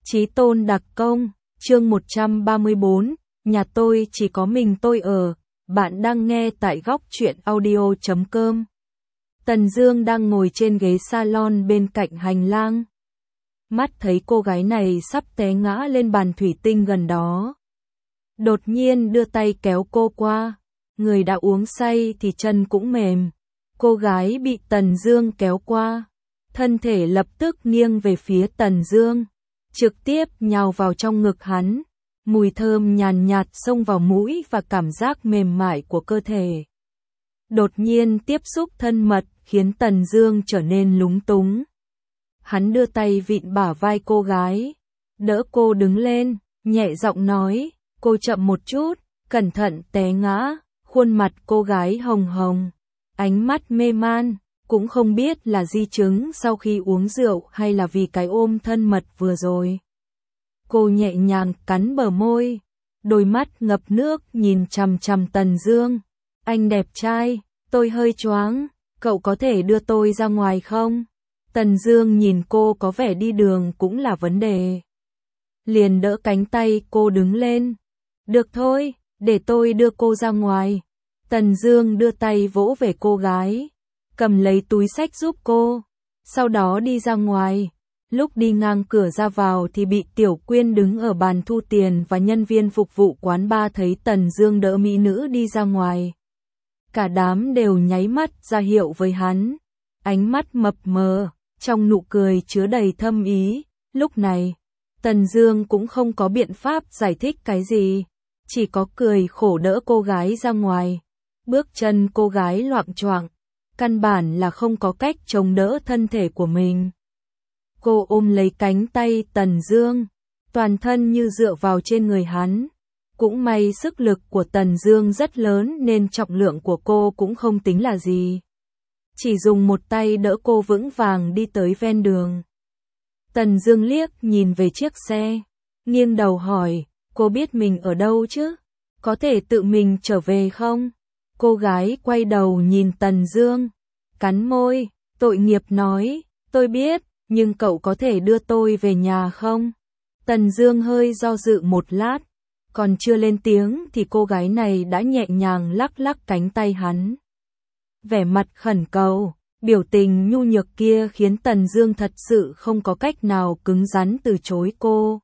Chí tôn đặc công, chương 134, nhà tôi chỉ có mình tôi ở, bạn đang nghe tại góc truyện audio.com. Tần Dương đang ngồi trên ghế salon bên cạnh hành lang. Mắt thấy cô gái này sắp té ngã lên bàn thủy tinh gần đó. Đột nhiên đưa tay kéo cô qua, người đã uống say thì chân cũng mềm. Cô gái bị Tần Dương kéo qua, thân thể lập tức nghiêng về phía Tần Dương, trực tiếp nhào vào trong ngực hắn. Mùi thơm nhàn nhạt xông vào mũi và cảm giác mềm mại của cơ thể. Đột nhiên tiếp xúc thân mật khiến Tần Dương trở nên lúng túng. Hắn đưa tay vịn bả vai cô gái, đỡ cô đứng lên, nhẹ giọng nói, cô chậm một chút, cẩn thận té ngã. Khuôn mặt cô gái hồng hồng, ánh mắt mê man, cũng không biết là di chứng sau khi uống rượu hay là vì cái ôm thân mật vừa rồi. Cô nhẹ nhàng cắn bờ môi, đôi mắt ngập nước nhìn chằm chằm Tần Dương. Anh đẹp trai, tôi hơi choáng, cậu có thể đưa tôi ra ngoài không? Tần Dương nhìn cô có vẻ đi đường cũng là vấn đề. Liền đỡ cánh tay cô đứng lên. Được thôi, để tôi đưa cô ra ngoài. Tần Dương đưa tay vỗ về cô gái, cầm lấy túi xách giúp cô, sau đó đi ra ngoài. Lúc đi ngang cửa ra vào thì bị Tiểu Quyên đứng ở bàn thu tiền và nhân viên phục vụ quán bar thấy Tần Dương đỡ mỹ nữ đi ra ngoài. Cả đám đều nháy mắt ra hiệu với hắn, ánh mắt mập mờ, trong nụ cười chứa đầy thâm ý. Lúc này, Tần Dương cũng không có biện pháp giải thích cái gì, chỉ có cười khổ đỡ cô gái ra ngoài. Bước chân cô gái loạng choạng, căn bản là không có cách chống đỡ thân thể của mình. Cô ôm lấy cánh tay Tần Dương, toàn thân như dựa vào trên người hắn. Cũng may sức lực của Tần Dương rất lớn nên trọng lượng của cô cũng không tính là gì. Chỉ dùng một tay đỡ cô vững vàng đi tới ven đường. Tần Dương liếc nhìn về chiếc xe, nghiêng đầu hỏi, cô biết mình ở đâu chứ? Có thể tự mình trở về không? Cô gái quay đầu nhìn Tần Dương, cắn môi, tội nghiệp nói, tôi biết, nhưng cậu có thể đưa tôi về nhà không? Tần Dương hơi do dự một lát, còn chưa lên tiếng thì cô gái này đã nhẹ nhàng lắc lắc cánh tay hắn. Vẻ mặt khẩn cầu, biểu tình nhu nhược kia khiến Tần Dương thật sự không có cách nào cứng rắn từ chối cô.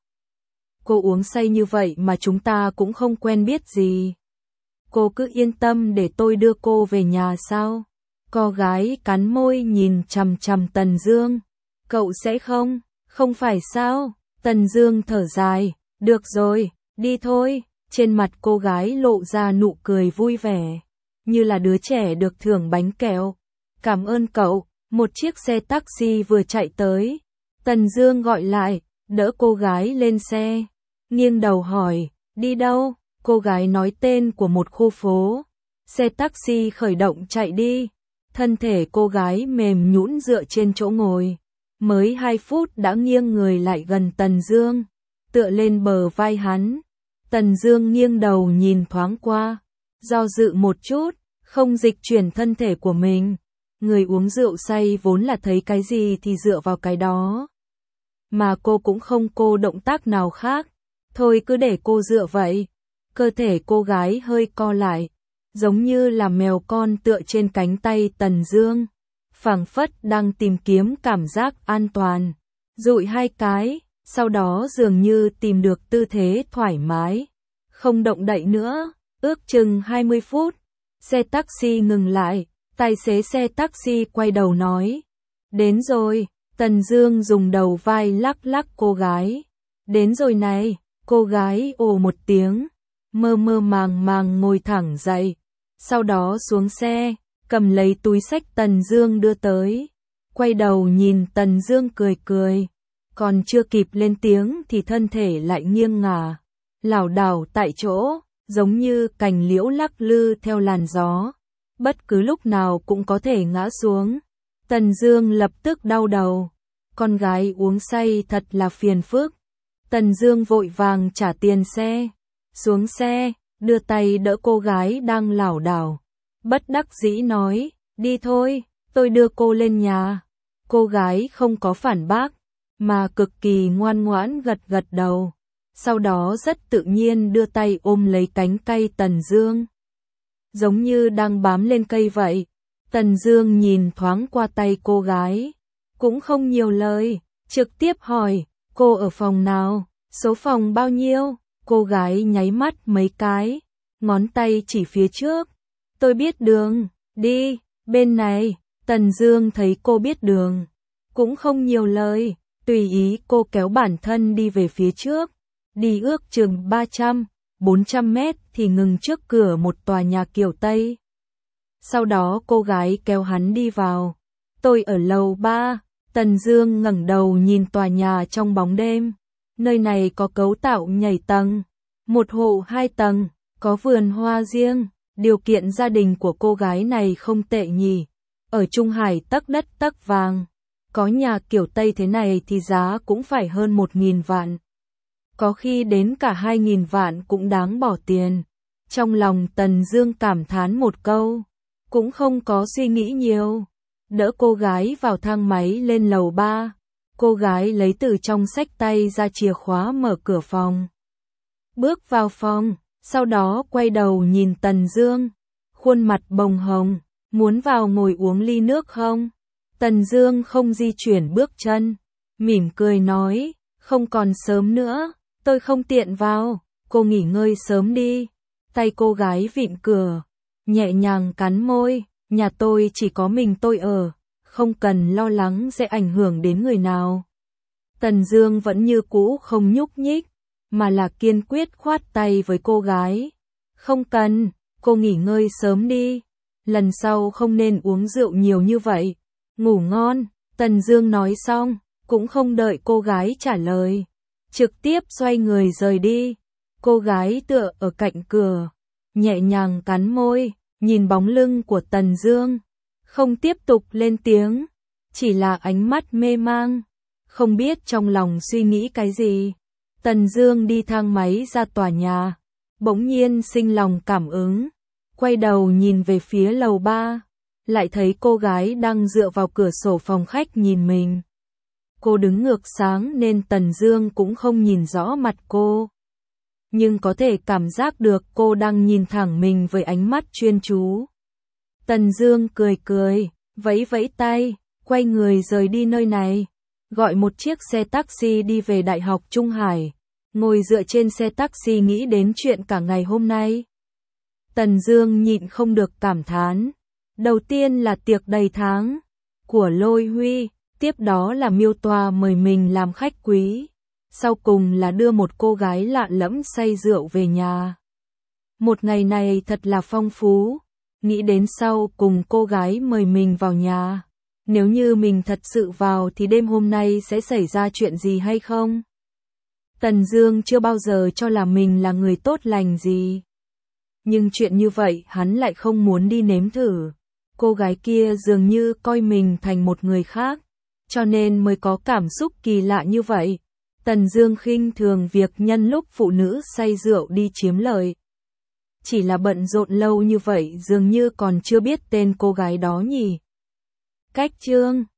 Cô uống say như vậy mà chúng ta cũng không quen biết gì. Cô cứ yên tâm để tôi đưa cô về nhà sao? Cô gái cắn môi nhìn chằm chằm Tần Dương. Cậu sẽ không? Không phải sao? Tần Dương thở dài, được rồi, đi thôi. Trên mặt cô gái lộ ra nụ cười vui vẻ, như là đứa trẻ được thưởng bánh kẹo. Cảm ơn cậu. Một chiếc xe taxi vừa chạy tới. Tần Dương gọi lại, đỡ cô gái lên xe, nghiêng đầu hỏi, đi đâu? Cô gái nói tên của một khu phố. Xe taxi khởi động chạy đi. Thân thể cô gái mềm nhũn dựa trên chỗ ngồi. Mới 2 phút đã nghiêng người lại gần Tần Dương, tựa lên bờ vai hắn. Tần Dương nghiêng đầu nhìn thoáng qua, do dự một chút, không dịch chuyển thân thể của mình. Người uống rượu say vốn là thấy cái gì thì dựa vào cái đó. Mà cô cũng không cô động tác nào khác. Thôi cứ để cô dựa vậy. Cơ thể cô gái hơi co lại, giống như là mèo con tựa trên cánh tay Tần Dương, phảng phất đang tìm kiếm cảm giác an toàn. Dụi 2 cái, sau đó dường như tìm được tư thế thoải mái, không động đậy nữa. Ước chừng 20 phút, xe taxi ngừng lại, tài xế xe taxi quay đầu nói, đến rồi. Tần Dương dùng đầu vai lắc lắc cô gái, đến rồi này. Cô gái ồ một tiếng, mơ mơ màng màng ngồi thẳng dậy, sau đó xuống xe, cầm lấy túi xách Tần Dương đưa tới, quay đầu nhìn Tần Dương cười cười, còn chưa kịp lên tiếng thì thân thể lại nghiêng ngả, lảo đảo tại chỗ, giống như cành liễu lắc lư theo làn gió, bất cứ lúc nào cũng có thể ngã xuống. Tần Dương lập tức đau đầu, con gái uống say thật là phiền phức. Tần Dương vội vàng trả tiền xe, xuống xe, đưa tay đỡ cô gái đang lảo đảo, bất đắc dĩ nói, đi thôi, tôi đưa cô lên nhà. Cô gái không có phản bác, mà cực kỳ ngoan ngoãn gật gật đầu. Sau đó rất tự nhiên đưa tay ôm lấy cánh cây Tần Dương. Giống như đang bám lên cây vậy. Tần Dương nhìn thoáng qua tay cô gái, cũng không nhiều lời, trực tiếp hỏi, cô ở phòng nào, số phòng bao nhiêu? Cô gái nháy mắt mấy cái, ngón tay chỉ phía trước. Tôi biết đường, đi, bên này. Tần Dương thấy cô biết đường, cũng không nhiều lời, tùy ý cô kéo bản thân đi về phía trước. Đi ước chừng 300-400 mét thì ngừng trước cửa một tòa nhà kiểu Tây. Sau đó cô gái kéo hắn đi vào. Tôi ở lầu 3. Tần Dương ngẩng đầu nhìn tòa nhà trong bóng đêm. Nơi này có cấu tạo nhảy tầng, một hộ 2 tầng, có vườn hoa riêng. Điều kiện gia đình của cô gái này không tệ nhỉ. Ở Trung Hải tấc đất tấc vàng. Có nhà kiểu Tây thế này thì giá cũng phải hơn 1.000 vạn. Có khi đến cả 2.000 vạn cũng đáng bỏ tiền. Trong lòng Tần Dương cảm thán một câu, cũng không có suy nghĩ nhiều. Đỡ cô gái vào thang máy lên lầu 3. Cô gái lấy từ trong xách tay ra chìa khóa mở cửa phòng. Bước vào phòng, sau đó quay đầu nhìn Tần Dương. Khuôn mặt bồng hồng, muốn vào ngồi uống ly nước không? Tần Dương không di chuyển bước chân, mỉm cười nói, không còn sớm nữa, tôi không tiện vào, cô nghỉ ngơi sớm đi. Tay cô gái vịn cửa, nhẹ nhàng cắn môi, nhà tôi chỉ có mình tôi ở, không cần lo lắng sẽ ảnh hưởng đến người nào. Tần Dương vẫn như cũ không nhúc nhích, mà là kiên quyết khoát tay với cô gái. Không cần, cô nghỉ ngơi sớm đi, lần sau không nên uống rượu nhiều như vậy. Ngủ ngon. Tần Dương nói xong, cũng không đợi cô gái trả lời, trực tiếp xoay người rời đi. Cô gái tựa ở cạnh cửa, nhẹ nhàng cắn môi, nhìn bóng lưng của Tần Dương, không tiếp tục lên tiếng, chỉ là ánh mắt mê mang, không biết trong lòng suy nghĩ cái gì. Tần Dương đi thang máy ra tòa nhà, bỗng nhiên sinh lòng cảm ứng, quay đầu nhìn về phía lầu 3, lại thấy cô gái đang dựa vào cửa sổ phòng khách nhìn mình. Cô đứng ngược sáng nên Tần Dương cũng không nhìn rõ mặt cô, nhưng có thể cảm giác được cô đang nhìn thẳng mình với ánh mắt chuyên chú. Tần Dương cười cười, vẫy vẫy tay, quay người rời đi nơi này, gọi một chiếc xe taxi đi về Đại học Trung Hải, ngồi dựa trên xe taxi nghĩ đến chuyện cả ngày hôm nay. Tần Dương nhịn không được cảm thán, đầu tiên là tiệc đầy tháng của Lôi Huy, tiếp đó là Miêu Tòa mời mình làm khách quý, sau cùng là đưa một cô gái lạ lẫm say rượu về nhà. Một ngày này thật là phong phú, nghĩ đến sau cùng cô gái mời mình vào nhà, nếu như mình thật sự vào thì đêm hôm nay sẽ xảy ra chuyện gì hay không? Tần Dương chưa bao giờ cho là mình là người tốt lành gì, nhưng chuyện như vậy hắn lại không muốn đi nếm thử. Cô gái kia dường như coi mình thành một người khác, cho nên mới có cảm xúc kỳ lạ như vậy. Tần Dương khinh thường việc nhân lúc phụ nữ say rượu đi chiếm lợi. Chỉ là bận rộn lâu như vậy dường như còn chưa biết tên cô gái đó nhỉ. Cách chương